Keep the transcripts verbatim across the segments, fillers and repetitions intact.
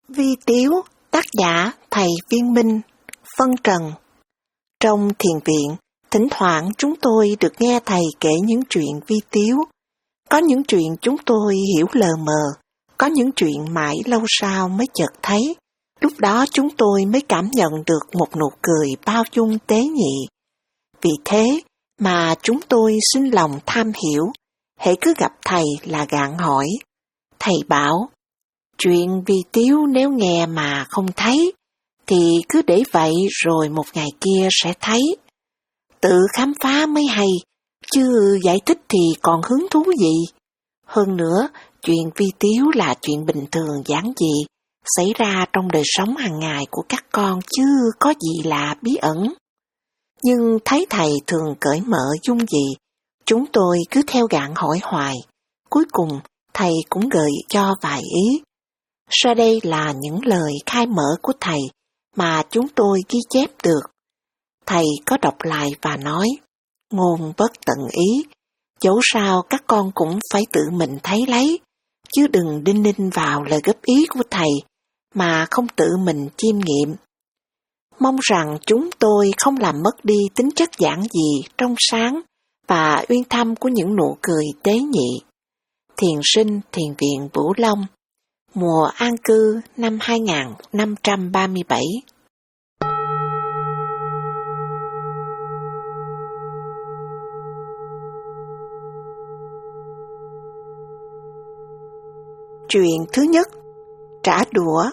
Vi Tiếu, tác giả thầy Viên Minh, phân trần. Trong thiền viện, thỉnh thoảng chúng tôi được nghe thầy kể những chuyện vi tiếu. Có những chuyện chúng tôi hiểu lờ mờ, có những chuyện mãi lâu sau mới chợt thấy. Lúc đó chúng tôi mới cảm nhận được một nụ cười bao dung tế nhị. Vì thế mà chúng tôi xin lòng tham hiểu, hễ cứ gặp thầy là gạn hỏi. Thầy bảo, chuyện vi tiếu nếu nghe mà không thấy, thì cứ để vậy rồi một ngày kia sẽ thấy. Tự khám phá mới hay, chứ giải thích thì còn hứng thú gì. Hơn nữa, chuyện vi tiếu là chuyện bình thường giản dị, xảy ra trong đời sống hàng ngày của các con chứ có gì là bí ẩn. Nhưng thấy thầy thường cởi mở dung dị, chúng tôi cứ theo gạn hỏi hoài. Cuối cùng, thầy cũng gợi cho vài ý. Sau đây là những lời khai mở của thầy mà chúng tôi ghi chép được. Thầy có đọc lại và nói, ngôn bất tận ý, dẫu sao các con cũng phải tự mình thấy lấy, chứ đừng đinh ninh vào lời góp ý của thầy mà không tự mình chiêm nghiệm. Mong rằng chúng tôi không làm mất đi tính chất giản dị, trong sáng và uyên thâm của những nụ cười tế nhị. Thiền sinh Thiền viện Bửu Long, mùa an cư năm hai nghìn năm trăm ba mươi bảy. Chuyện thứ nhất, trả đũa.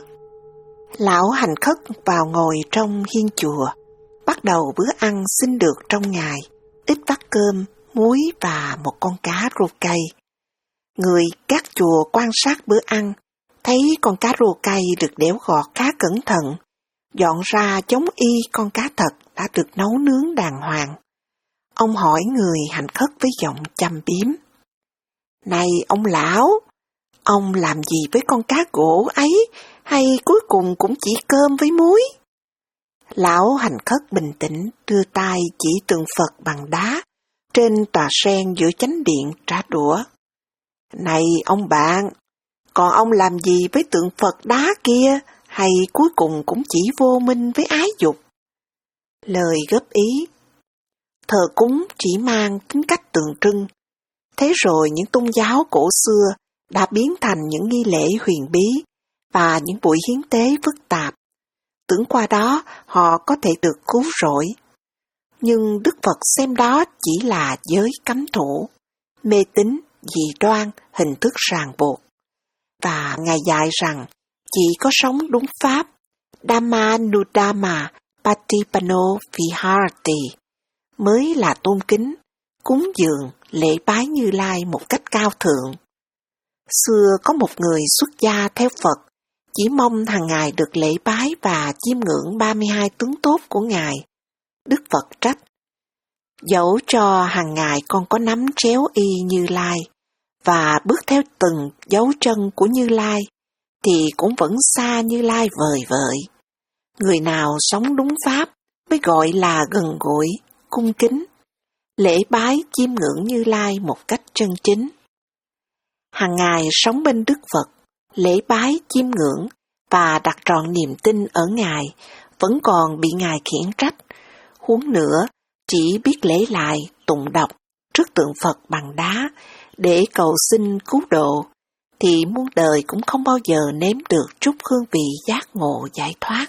Lão hành khất vào ngồi trong hiên chùa, bắt đầu bữa ăn xin được trong ngày, ít bát cơm, muối và một con cá rô cây. Người các chùa quan sát bữa ăn, thấy con cá rô cây được đẽo gọt khá cẩn thận, dọn ra giống y con cá thật đã được nấu nướng đàng hoàng. Ông hỏi người hành khất với giọng chăm biếm. Này ông lão, ông làm gì với con cá gỗ ấy, hay cuối cùng cũng chỉ cơm với muối? Lão hành khất bình tĩnh đưa tay chỉ tượng Phật bằng đá trên tòa sen giữa chánh điện trả đũa. Này ông bạn, còn ông làm gì với tượng Phật đá kia, hay cuối cùng cũng chỉ vô minh với ái dục? Lời góp ý. Thờ cúng chỉ mang tính cách tượng trưng. Thế rồi những tôn giáo cổ xưa đã biến thành những nghi lễ huyền bí và những buổi hiến tế phức tạp. Tưởng qua đó họ có thể được cứu rỗi. Nhưng Đức Phật xem đó chỉ là giới cấm thủ, mê tín, dị đoan, hình thức ràng buộc. Và Ngài dạy rằng chỉ có sống đúng pháp, Dhamma Nudhamma Patipano Viharati, mới là tôn kính, cúng dường, lễ bái Như Lai một cách cao thượng. Xưa có một người xuất gia theo Phật, chỉ mong hàng ngày được lễ bái và chiêm ngưỡng ba mươi hai tướng tốt của Ngài. Đức Phật trách, dẫu cho hàng ngày con có nắm chéo y Như Lai, và bước theo từng dấu chân của Như Lai, thì cũng vẫn xa Như Lai vời vợi. Người nào sống đúng pháp mới gọi là gần gũi, cung kính, lễ bái chiêm ngưỡng Như Lai một cách chân chính. Hàng ngày sống bên Đức Phật, lễ bái chiêm ngưỡng và đặt trọn niềm tin ở Ngài, vẫn còn bị Ngài khiển trách. Huống nữa, chỉ biết lễ lại, tụng đọc trước tượng Phật bằng đá để cầu xin cứu độ, thì muôn đời cũng không bao giờ nếm được chút hương vị giác ngộ giải thoát.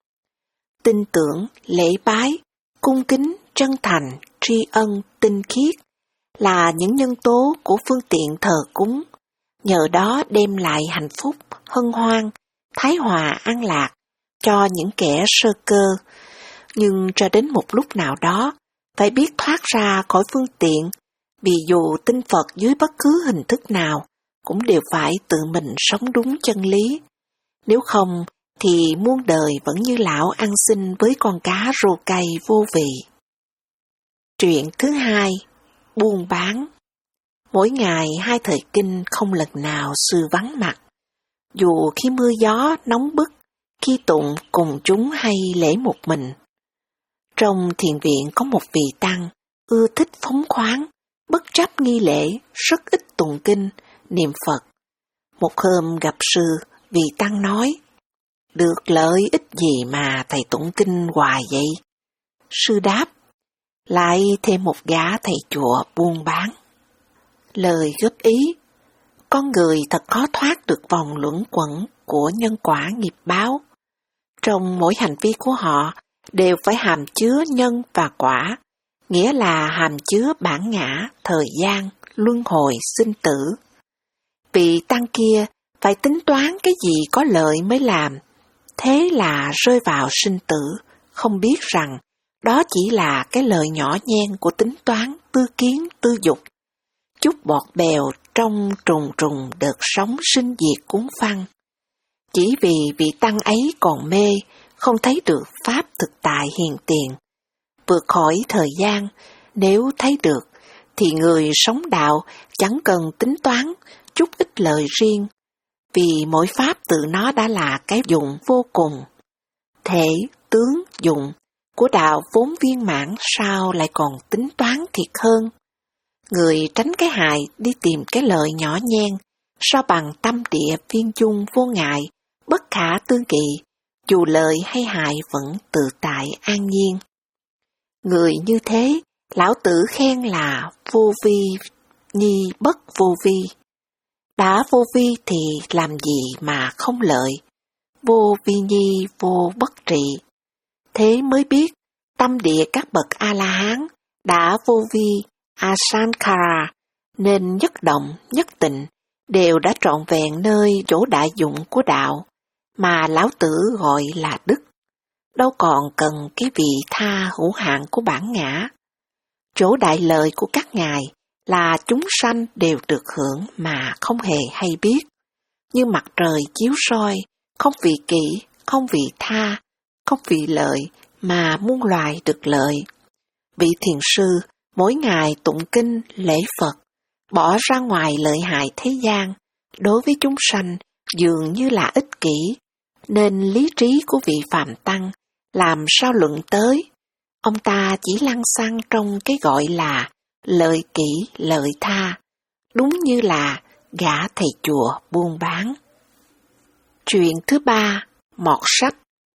Tin tưởng, lễ bái, cung kính, chân thành, tri ân, tinh khiết là những nhân tố của phương tiện thờ cúng, nhờ đó đem lại hạnh phúc, hân hoan, thái hòa an lạc cho những kẻ sơ cơ. Nhưng cho đến một lúc nào đó, phải biết thoát ra khỏi phương tiện, vì dù tin Phật dưới bất cứ hình thức nào, cũng đều phải tự mình sống đúng chân lý. Nếu không, thì muôn đời vẫn như lão ăn xin với con cá rô cây vô vị. Chuyện thứ hai, buôn bán. Mỗi ngày hai thời kinh không lần nào sư vắng mặt. Dù khi mưa gió nóng bức, khi tụng cùng chúng hay lễ một mình. Trong thiền viện có một vị tăng, ưa thích phóng khoáng, bất chấp nghi lễ, rất ít tụng kinh, niệm Phật. Một hôm gặp sư, vị tăng nói, được lợi ích gì mà thầy tụng kinh hoài vậy? Sư đáp, lại thêm một gã thầy chùa buôn bán. Lời góp ý, con người thật khó thoát được vòng luẩn quẩn của nhân quả nghiệp báo. Trong mỗi hành vi của họ đều phải hàm chứa nhân và quả, nghĩa là hàm chứa bản ngã, thời gian, luân hồi, sinh tử. Vị tăng kia phải tính toán cái gì có lợi mới làm, thế là rơi vào sinh tử, không biết rằng đó chỉ là cái lợi nhỏ nhen của tính toán, tư kiến, tư dục. Chút bọt bèo trong trùng trùng đợt sóng sinh diệt cuốn phăng. Chỉ vì vị tăng ấy còn mê, không thấy được pháp thực tại hiện tiền. Vượt khỏi thời gian, nếu thấy được, thì người sống đạo chẳng cần tính toán chút ít lợi riêng, vì mỗi pháp tự nó đã là cái dụng vô cùng. Thể, tướng, dụng của đạo vốn viên mãn sao lại còn tính toán thiệt hơn. Người tránh cái hại đi tìm cái lợi nhỏ nhen, so bằng tâm địa viên chung vô ngại, bất khả tư nghị, dù lợi hay hại vẫn tự tại an nhiên. Người như thế, lão tử khen là vô vi nhi bất vô vi. Đã vô vi thì làm gì mà không lợi, vô vi nhi vô bất trị. Thế mới biết, tâm địa các bậc A-la-hán đã vô vi Asankara, nên nhất động, nhất tịnh, đều đã trọn vẹn nơi chỗ đại dụng của đạo, mà lão tử gọi là đức. Đâu còn cần cái vị tha hữu hạn của bản ngã. Chỗ đại lợi của các ngài là chúng sanh đều được hưởng mà không hề hay biết, như mặt trời chiếu soi, không vì kỹ, không vì tha, không vì lợi, mà muôn loài được lợi. Vị thiền sư mỗi ngày tụng kinh, lễ Phật, bỏ ra ngoài lợi hại thế gian, đối với chúng sanh dường như là ích kỷ, nên lý trí của vị Phạm Tăng làm sao luận tới. Ông ta chỉ lăng xăng trong cái gọi là lợi kỹ, lợi tha, đúng như là gã thầy chùa buôn bán. Chuyện thứ ba, mọt sách.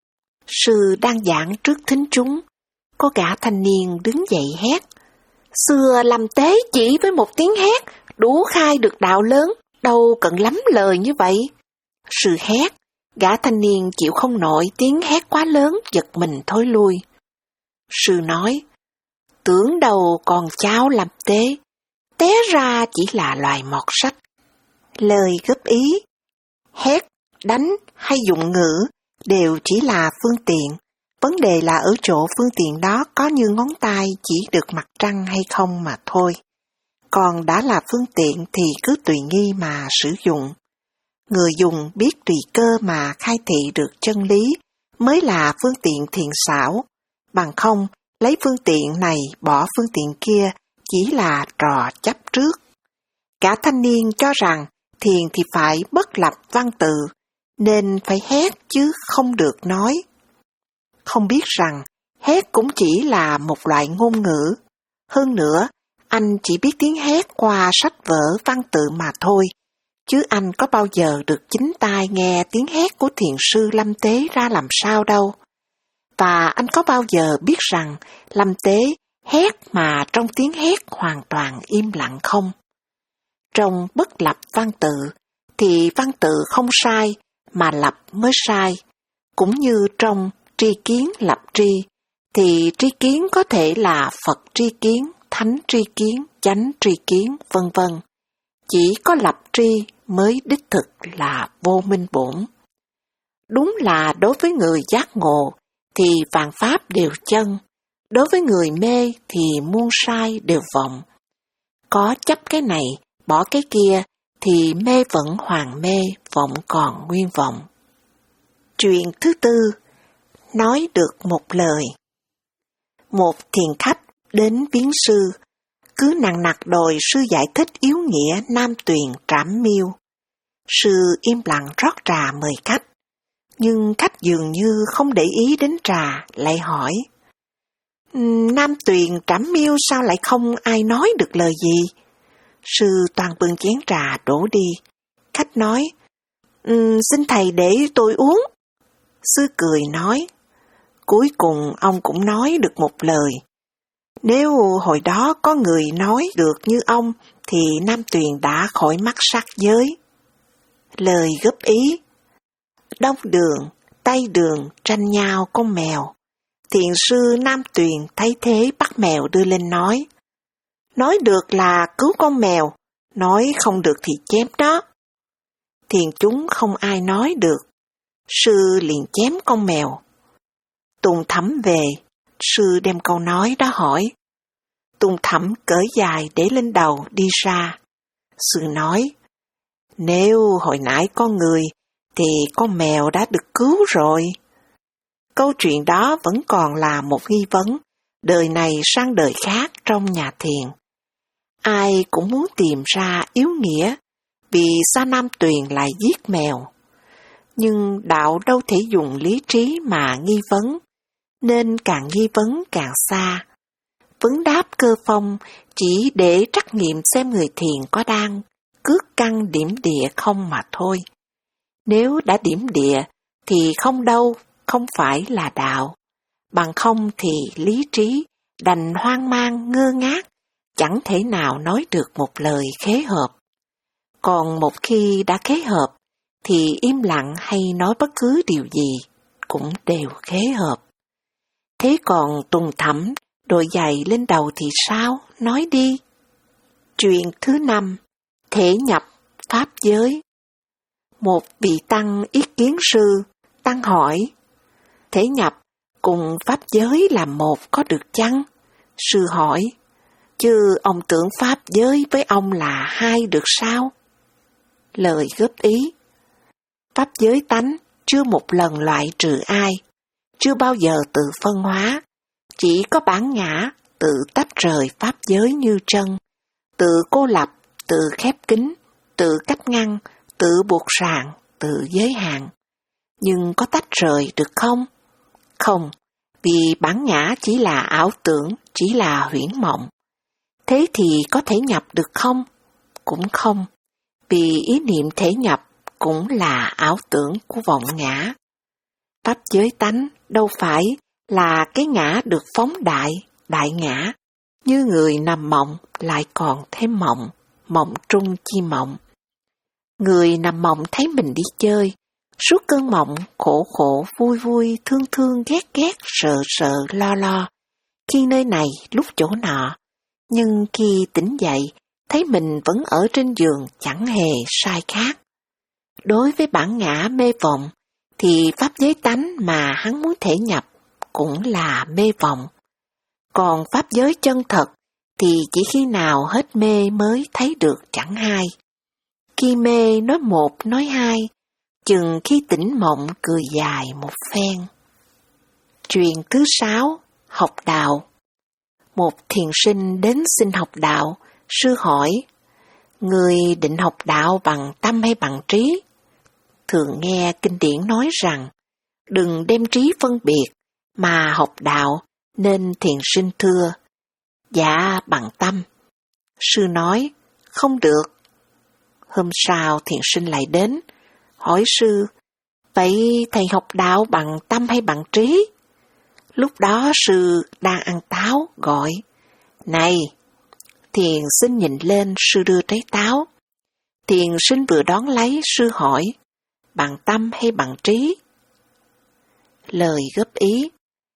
Sư đang giảng trước thính chúng, có gã thanh niên đứng dậy hét. Xưa làm tế chỉ với một tiếng hét, đủ khai được đạo lớn, đâu cần lắm lời như vậy. Sư hét, gã thanh niên chịu không nổi tiếng hét quá lớn, giật mình thối lui. Sư nói, tưởng đâu còn cháu làm tế, té ra chỉ là loài mọt sách. Lời góp ý, hét, đánh hay dụng ngữ đều chỉ là phương tiện. Vấn đề là ở chỗ phương tiện đó có như ngón tay chỉ được mặt trăng hay không mà thôi. Còn đã là phương tiện thì cứ tùy nghi mà sử dụng. Người dùng biết tùy cơ mà khai thị được chân lý mới là phương tiện thiện xảo. Bằng không, lấy phương tiện này bỏ phương tiện kia chỉ là trò chấp trước. Cả thanh niên cho rằng thiền thì phải bất lập văn tự, nên phải hét chứ không được nói. Không biết rằng hét cũng chỉ là một loại ngôn ngữ. Hơn nữa, anh chỉ biết tiếng hét qua sách vở văn tự mà thôi, chứ anh có bao giờ được chính tai nghe tiếng hét của thiền sư Lâm Tế ra làm sao đâu. Và anh có bao giờ biết rằng Lâm Tế hét mà trong tiếng hét hoàn toàn im lặng không? Trong bất lập văn tự, thì văn tự không sai, mà lập mới sai. Cũng như trong tri kiến lập tri, thì tri kiến có thể là Phật tri kiến, Thánh tri kiến, Chánh tri kiến, vân vân. Chỉ có lập tri mới đích thực là vô minh bổn. Đúng là đối với người giác ngộ thì vạn pháp đều chân, đối với người mê thì muôn sai đều vọng. Có chấp cái này, bỏ cái kia thì mê vẫn hoàn mê, vọng còn nguyên vọng. Chuyện thứ tư, nói được một lời. Một thiền khách đến viếng sư, cứ nằng nặc đòi sư giải thích yếu nghĩa Nam Tuyền Trảm Miêu. Sư im lặng rót trà mời khách, nhưng khách dường như không để ý đến trà, lại hỏi. Nam Tuyền Trảm Miêu sao lại không ai nói được lời gì? Sư toàn bưng chén trà đổ đi. Khách nói, um, xin thầy để tôi uống. Sư cười nói, cuối cùng ông cũng nói được một lời. Nếu hồi đó có người nói được như ông, thì Nam Tuyền đã khỏi mắc sát giới. Lời góp ý. Đông đường, Tây đường tranh nhau con mèo. Thiền sư Nam Tuyền thấy thế bắt mèo đưa lên nói. Nói được là cứu con mèo, nói không được thì chém nó. Thiền chúng không ai nói được. Sư liền chém con mèo. Tùng Thẩm về, sư đem câu nói đó hỏi. Tùng Thẩm cởi dài để lên đầu đi ra. Sư nói, nếu hồi nãy có người, thì con mèo đã được cứu rồi. Câu chuyện đó vẫn còn là một nghi vấn, đời này sang đời khác trong nhà thiền. Ai cũng muốn tìm ra yếu nghĩa, vì sao Nam Tuyền lại giết mèo. Nhưng đạo đâu thể dùng lý trí mà nghi vấn, nên càng nghi vấn càng xa. Vấn đáp cơ phong chỉ để trắc nghiệm xem người thiền có đang cước căn điểm địa không mà thôi. Nếu đã điểm địa thì không đâu, không phải là đạo. Bằng không thì lý trí đành hoang mang ngơ ngác, chẳng thể nào nói được một lời khế hợp. Còn một khi đã khế hợp, thì im lặng hay nói bất cứ điều gì cũng đều khế hợp. Thế còn Tùng Thẩm đội giày lên đầu thì sao? Nói đi. Chuyện thứ năm, thể nhập pháp giới. Một vị tăng ý kiến sư, tăng hỏi, thể nhập cùng pháp giới làm một có được chăng? Sư hỏi, chứ ông tưởng pháp giới với ông là hai được sao? Lời góp ý, pháp giới tánh chưa một lần loại trừ ai, chưa bao giờ tự phân hóa, chỉ có bản ngã tự tách rời pháp giới như chân, tự cô lập, tự khép kín, tự cách ngăn, tự buộc ràng, tự giới hạn. Nhưng có tách rời được không? Không, vì bản ngã chỉ là ảo tưởng, chỉ là huyễn mộng. Thế thì có thể nhập được không? Cũng không, vì ý niệm thể nhập cũng là ảo tưởng của vọng ngã. Pháp giới tánh đâu phải là cái ngã được phóng đại, đại ngã, như người nằm mộng lại còn thêm mộng, mộng trung chi mộng. Người nằm mộng thấy mình đi chơi, suốt cơn mộng khổ khổ vui vui thương thương ghét ghét sợ sợ lo lo, khi nơi này lúc chỗ nọ, nhưng khi tỉnh dậy thấy mình vẫn ở trên giường chẳng hề sai khác. Đối với bản ngã mê vọng thì pháp giới tánh mà hắn muốn thể nhập cũng là mê vọng. Còn pháp giới chân thật thì chỉ khi nào hết mê mới thấy được chẳng hai. Khi mê nói một nói hai, chừng khi tỉnh mộng cười dài một phen. Chuyện thứ sáu, học đạo. Một thiền sinh đến xin học đạo, sư hỏi, người định học đạo bằng tâm hay bằng trí? Thường nghe kinh điển nói rằng, đừng đem trí phân biệt, mà học đạo, nên thiền sinh thưa, dạ bằng tâm. Sư nói, không được. Hôm sau thiền sinh lại đến, hỏi sư, vậy thầy học đạo bằng tâm hay bằng trí? Lúc đó sư đang ăn táo, gọi, này! Thiền sinh nhìn lên, sư đưa trái táo. Thiền sinh vừa đón lấy, sư hỏi, bằng tâm hay bằng trí? Lời góp ý,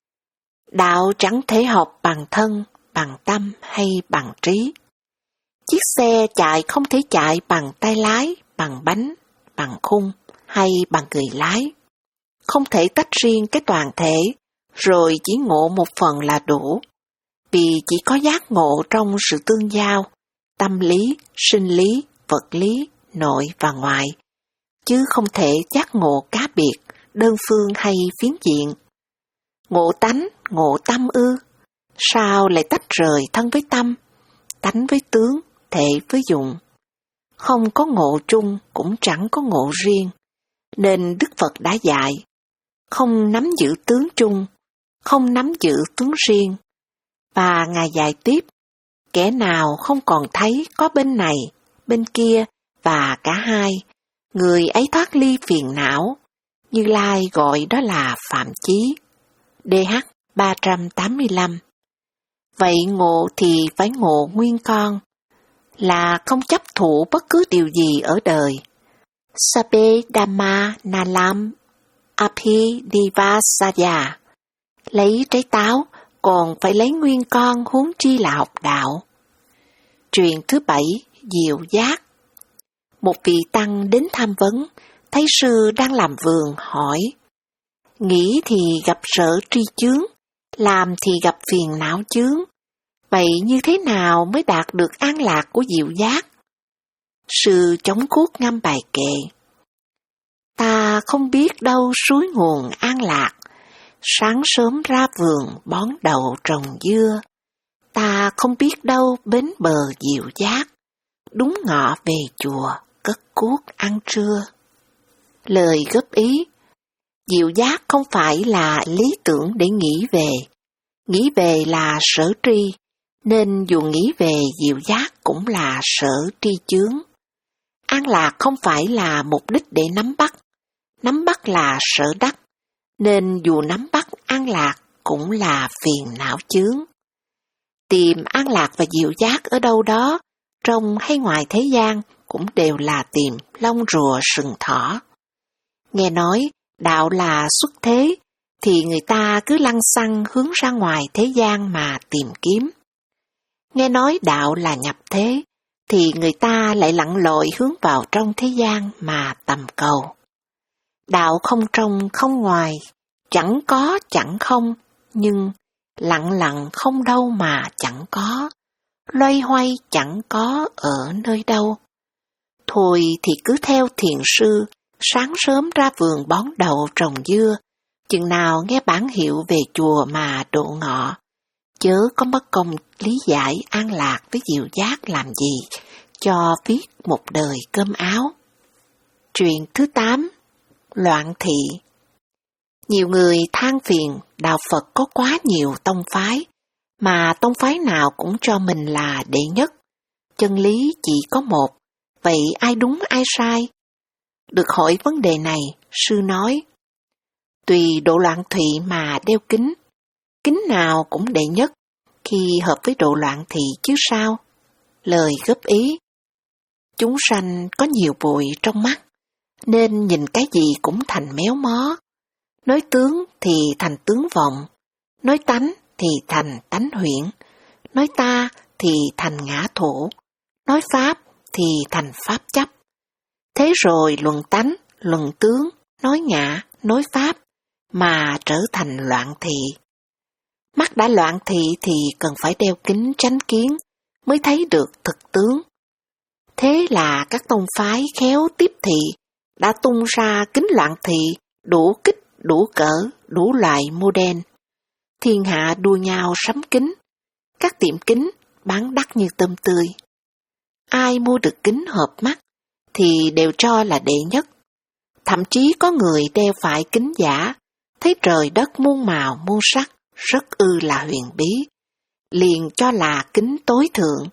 đạo chẳng thể học bằng thân, bằng tâm hay bằng trí. Chiếc xe chạy không thể chạy bằng tay lái, bằng bánh, bằng khung hay bằng người lái. Không thể tách riêng cái toàn thể, rồi chỉ ngộ một phần là đủ. Vì chỉ có giác ngộ trong sự tương giao, tâm lý, sinh lý, vật lý, nội và ngoại, chứ không thể giác ngộ cá biệt, đơn phương hay phiến diện. Ngộ tánh, ngộ tâm ư? Sao lại tách rời thân với tâm, tánh với tướng, thể với dụng? Không có ngộ chung cũng chẳng có ngộ riêng, nên Đức Phật đã dạy, không nắm giữ tướng chung, không nắm giữ tướng riêng. Và Ngài dạy tiếp, kẻ nào không còn thấy có bên này, bên kia và cả hai, người ấy thoát ly phiền não, Như Lai gọi đó là phạm chí. đê hát ba trăm tám mươi lăm. Vậy ngộ thì phải ngộ nguyên con, là không chấp thủ bất cứ điều gì ở đời. Sabe Dhamma Nalam Api Divasaya. Lấy trái táo, còn phải lấy nguyên con, huống chi là học đạo. Truyền thứ bảy, Diệu Giác. Một vị tăng đến tham vấn, thấy sư đang làm vườn, hỏi: nghĩ thì gặp sở tri chướng, làm thì gặp phiền não chướng. Vậy như thế nào mới đạt được an lạc của diệu giác? Sư chống cuốc ngâm bài kệ: ta không biết đâu suối nguồn an lạc, sáng sớm ra vườn bón đậu trồng dưa. Ta không biết đâu bến bờ diệu giác, đúng ngọ về chùa cất cuốc ăn trưa. Lời góp ý: diệu giác không phải là lý tưởng để nghĩ về. Nghĩ về là sở tri, nên dù nghĩ về diệu giác cũng là sở tri chướng. An lạc không phải là mục đích để nắm bắt. Nắm bắt là sở đắc, nên dù nắm bắt an lạc cũng là phiền não chướng. Tìm an lạc và diệu giác ở đâu đó, trong hay ngoài thế gian, cũng đều là tìm lông rùa sừng thỏ. Nghe nói đạo là xuất thế, thì người ta cứ lăng xăng hướng ra ngoài thế gian mà tìm kiếm. Nghe nói đạo là nhập thế, thì người ta lại lặn lội hướng vào trong thế gian mà tầm cầu. Đạo không trong không ngoài, chẳng có chẳng không, nhưng lặng lặng không đâu mà chẳng có, loay hoay chẳng có ở nơi đâu. Thôi thì cứ theo thiền sư, sáng sớm ra vườn bón đậu trồng dưa, chừng nào nghe bản hiệu về chùa mà độ ngọ, chớ có mất công lý giải an lạc với diệu giác làm gì, cho viết một đời cơm áo. Chuyện thứ tám, loạn thị. Nhiều người than phiền đạo Phật có quá nhiều tông phái, mà tông phái nào cũng cho mình là đệ nhất. Chân lý chỉ có một, vậy ai đúng ai sai? Được hỏi vấn đề này, sư nói: tùy độ loạn thị mà đeo kính, kính nào cũng đệ nhất, khi hợp với độ loạn thị chứ sao? Lời góp ý: chúng sanh có nhiều bụi trong mắt, nên nhìn cái gì cũng thành méo mó. Nói tướng thì thành tướng vọng, nói tánh thì thành tánh huyễn, nói ta thì thành ngã thủ, nói pháp thì thành pháp chấp. Thế rồi luận tánh, luận tướng, nói ngã, nói pháp, mà trở thành loạn thị. Mắt đã loạn thị thì cần phải đeo kính chánh kiến mới thấy được thực tướng. Thế là các tông phái khéo tiếp thị đã tung ra kính loạn thị đủ kích, đủ cỡ, đủ loại model. Thiên hạ đua nhau sắm kính, các tiệm kính bán đắt như tôm tươi. Ai mua được kính hợp mắt thì đều cho là đệ nhất. Thậm chí có người đeo phải kính giả, thấy trời đất muôn màu muôn sắc, rất ư là huyền bí, liền cho là kính tối thượng.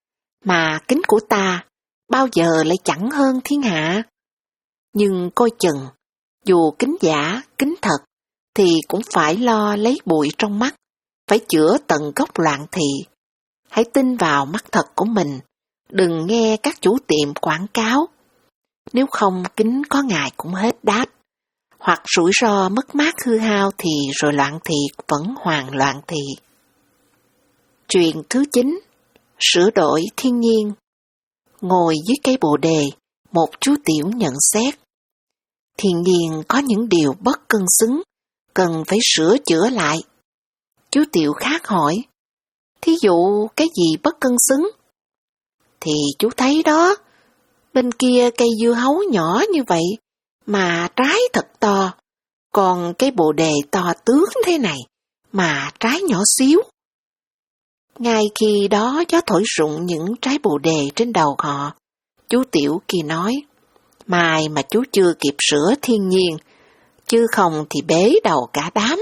Mà kính của ta bao giờ lại chẳng hơn thiên hạ. Nhưng coi chừng, dù kính giả, kính thật, thì cũng phải lo lấy bụi trong mắt, phải chữa tận gốc loạn thị. Hãy tin vào mắt thật của mình, đừng nghe các chủ tiệm quảng cáo. Nếu không kính có ngày cũng hết đát, hoặc rủi ro mất mát hư hao thì rồi loạn thị vẫn hoàn loạn thị. Chuyện thứ chín, sửa đổi thiên nhiên. Ngồi dưới cây bồ đề, một chú tiểu nhận xét: thiên nhiên có những điều bất cân xứng, cần phải sửa chữa lại. Chú tiểu khác hỏi: thí dụ cái gì bất cân xứng? Thì chú thấy đó, bên kia cây dưa hấu nhỏ như vậy, mà trái thật to, còn cây bồ đề to tướng thế này, mà trái nhỏ xíu. Ngay khi đó gió thổi rụng những trái bồ đề trên đầu họ, chú tiểu kia nói: mai mà chú chưa kịp sửa thiên nhiên, chứ không thì bế đầu cả đám.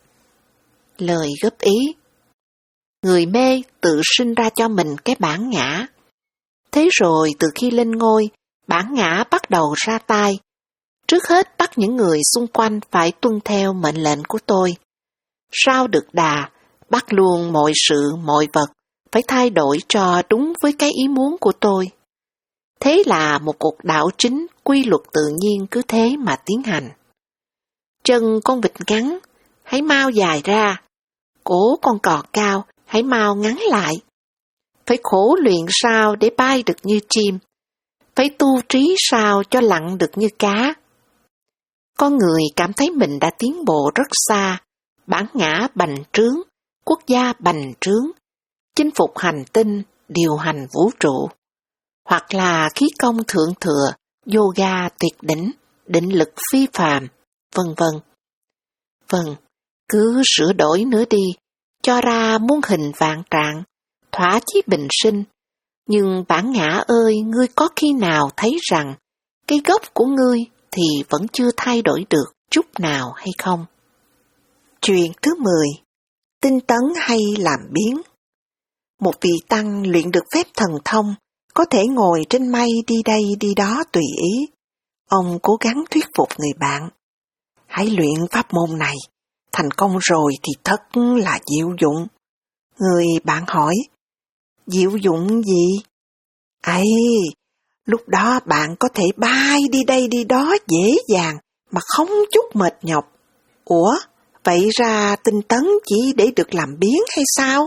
Lời góp ý: người mê tự sinh ra cho mình cái bản ngã. Thế rồi từ khi lên ngôi, bản ngã bắt đầu ra tay. Trước hết bắt những người xung quanh phải tuân theo mệnh lệnh của tôi. Sao được đà, bắt luôn mọi sự, mọi vật, phải thay đổi cho đúng với cái ý muốn của tôi. Thế là một cuộc đảo chính, quy luật tự nhiên cứ thế mà tiến hành. Chân con vịt ngắn, hãy mau dài ra. Cổ con cò cao, hãy mau ngắn lại. Phải khổ luyện sao để bay được như chim. Phải tu trí sao cho lặn được như cá. Con người cảm thấy mình đã tiến bộ rất xa, bản ngã bành trướng, quốc gia bành trướng, chinh phục hành tinh, điều hành vũ trụ, hoặc là khí công thượng thừa, yoga tuyệt đỉnh, định lực phi phàm, vân vân. Vâng, cứ sửa đổi nữa đi, cho ra muôn hình vạn trạng, thỏa chí bình sinh. Nhưng bản ngã ơi, ngươi có khi nào thấy rằng cái gốc của ngươi thì vẫn chưa thay đổi được chút nào hay không? Chuyện thứ mười. Tinh tấn hay làm biếng. Một vị tăng luyện được phép thần thông, có thể ngồi trên mây đi đây đi đó tùy ý. Ông cố gắng thuyết phục người bạn. Hãy luyện pháp môn này, thành công rồi thì thật là diệu dụng. Người bạn hỏi, diệu dụng gì? Ấy, lúc đó bạn có thể bay đi đây đi đó dễ dàng mà không chút mệt nhọc. Ủa, vậy ra tinh tấn chỉ để được làm biếng hay sao?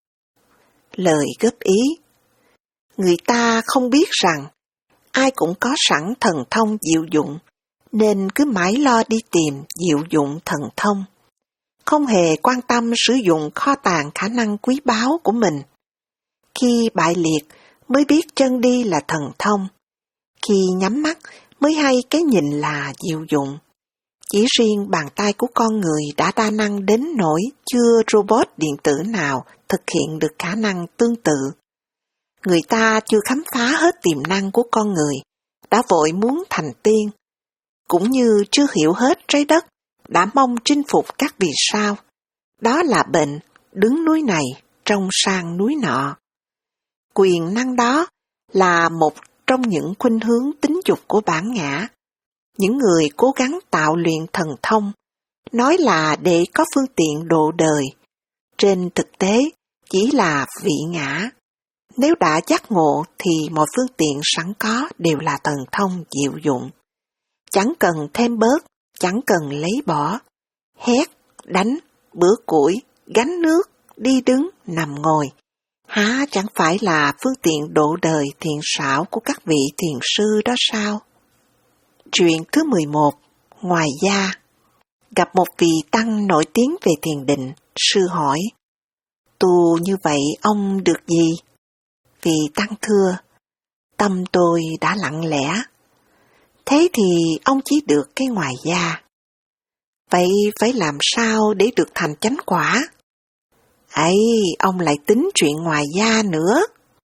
Lời góp ý. Người ta không biết rằng ai cũng có sẵn thần thông diệu dụng, nên cứ mãi lo đi tìm diệu dụng thần thông. Không hề quan tâm sử dụng kho tàng khả năng quý báu của mình. Khi bại liệt mới biết chân đi là thần thông. Khi nhắm mắt mới hay cái nhìn là diệu dụng. Chỉ riêng bàn tay của con người đã đa năng đến nỗi chưa robot điện tử nào thực hiện được khả năng tương tự. Người ta chưa khám phá hết tiềm năng của con người, đã vội muốn thành tiên. Cũng như chưa hiểu hết trái đất, đã mong chinh phục các vì sao. Đó là bệnh, đứng núi này, trông sang núi nọ. Quyền năng đó là một trong những khuynh hướng tính dục của bản ngã. Những người cố gắng tạo luyện thần thông, nói là để có phương tiện độ đời. Trên thực tế, chỉ là vị ngã. Nếu đã giác ngộ thì mọi phương tiện sẵn có đều là thần thông diệu dụng. Chẳng cần thêm bớt, chẳng cần lấy bỏ. Hét, đánh, bữa củi, gánh nước, đi đứng, nằm ngồi. Há chẳng phải là phương tiện độ đời thiện xảo của các vị thiền sư đó sao? Chuyện thứ mười một. Ngoài gia. Gặp một vị tăng nổi tiếng về thiền định, sư hỏi, tu như vậy ông được gì? Vị tăng thưa, tâm tôi đã lặng lẽ. Thế thì ông chỉ được cái ngoài gia. Vậy phải làm sao để được thành chánh quả? Ấy, ông lại tính chuyện ngoài gia nữa.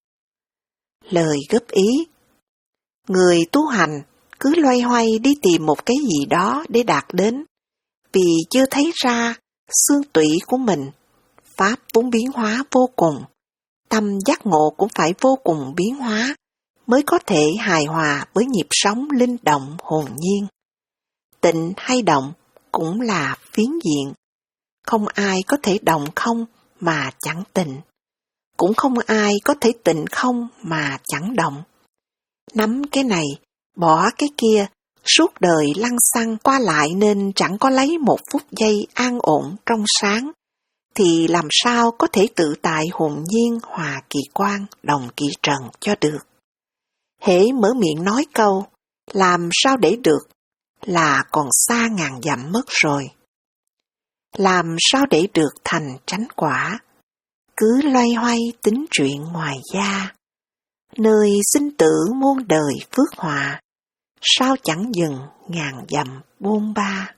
Lời góp ý. Người tu hành cứ loay hoay đi tìm một cái gì đó để đạt đến, vì chưa thấy ra xương tủy của mình. Pháp vốn biến hóa vô cùng, tâm giác ngộ cũng phải vô cùng biến hóa, mới có thể hài hòa với nhịp sống linh động hồn nhiên. Tịnh hay động cũng là phiến diện. Không ai có thể động không mà chẳng tịnh. Cũng không ai có thể tịnh không mà chẳng động. Nắm cái này, bỏ cái kia, suốt đời lăng xăng qua lại nên chẳng có lấy một phút giây an ổn trong sáng, thì làm sao có thể tự tại hồn nhiên hòa kỳ quan đồng kỳ trần cho được. Hễ mở miệng nói câu, làm sao để được, là còn xa ngàn dặm mất rồi. Làm sao để được thành chánh quả, cứ loay hoay tính chuyện ngoài gia. Nơi sinh tử muôn đời phước hòa, sao chẳng dừng ngàn dặm buông ba.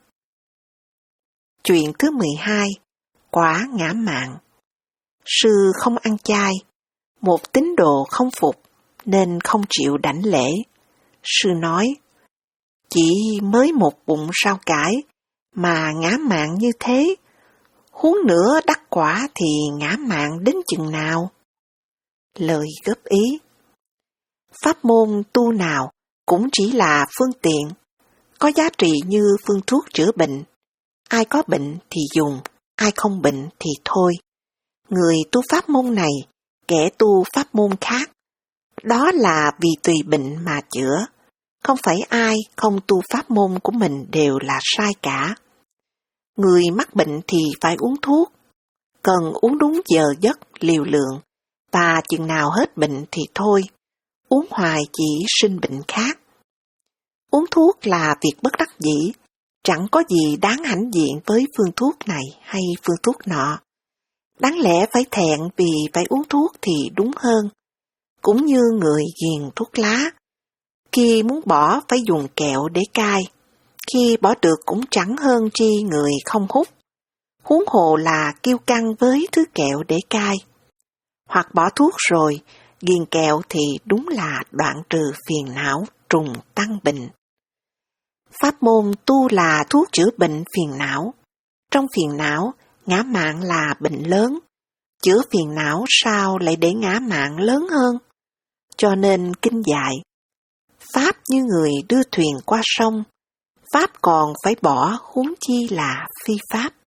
Chuyện thứ mười hai. Quả ngã mạn. Sư không ăn chay, một tín đồ không phục nên không chịu đảnh lễ. Sư nói, chỉ mới một bụng rau cải mà ngã mạn như thế, huống nữa đắc quả thì ngã mạn đến chừng nào? Lời góp ý. Pháp môn tu nào cũng chỉ là phương tiện, có giá trị như phương thuốc chữa bệnh. Ai có bệnh thì dùng, ai không bệnh thì thôi. Người tu pháp môn này, kẻ tu pháp môn khác. Đó là vì tùy bệnh mà chữa. Không phải ai không tu pháp môn của mình đều là sai cả. Người mắc bệnh thì phải uống thuốc. Cần uống đúng giờ giấc, liều lượng. Và chừng nào hết bệnh thì thôi. Uống hoài chỉ sinh bệnh khác. Uống thuốc là việc bất đắc dĩ. Chẳng có gì đáng hãnh diện với phương thuốc này hay phương thuốc nọ. Đáng lẽ phải thẹn vì phải uống thuốc thì đúng hơn. Cũng như người ghiền thuốc lá. Khi muốn bỏ phải dùng kẹo để cai. Khi bỏ được cũng chẳng hơn chi người không hút. Huống hồ là kiêu căng với thứ kẹo để cai. Hoặc bỏ thuốc rồi, ghiền kẹo thì đúng là đoạn trừ phiền não, trùng tăng bệnh. Pháp môn tu là thuốc chữa bệnh phiền não. Trong phiền não, ngã mạn là bệnh lớn. Chữa phiền não sao lại để ngã mạn lớn hơn? Cho nên kinh dạy, Pháp như người đưa thuyền qua sông, Pháp còn phải bỏ huống chi là phi Pháp.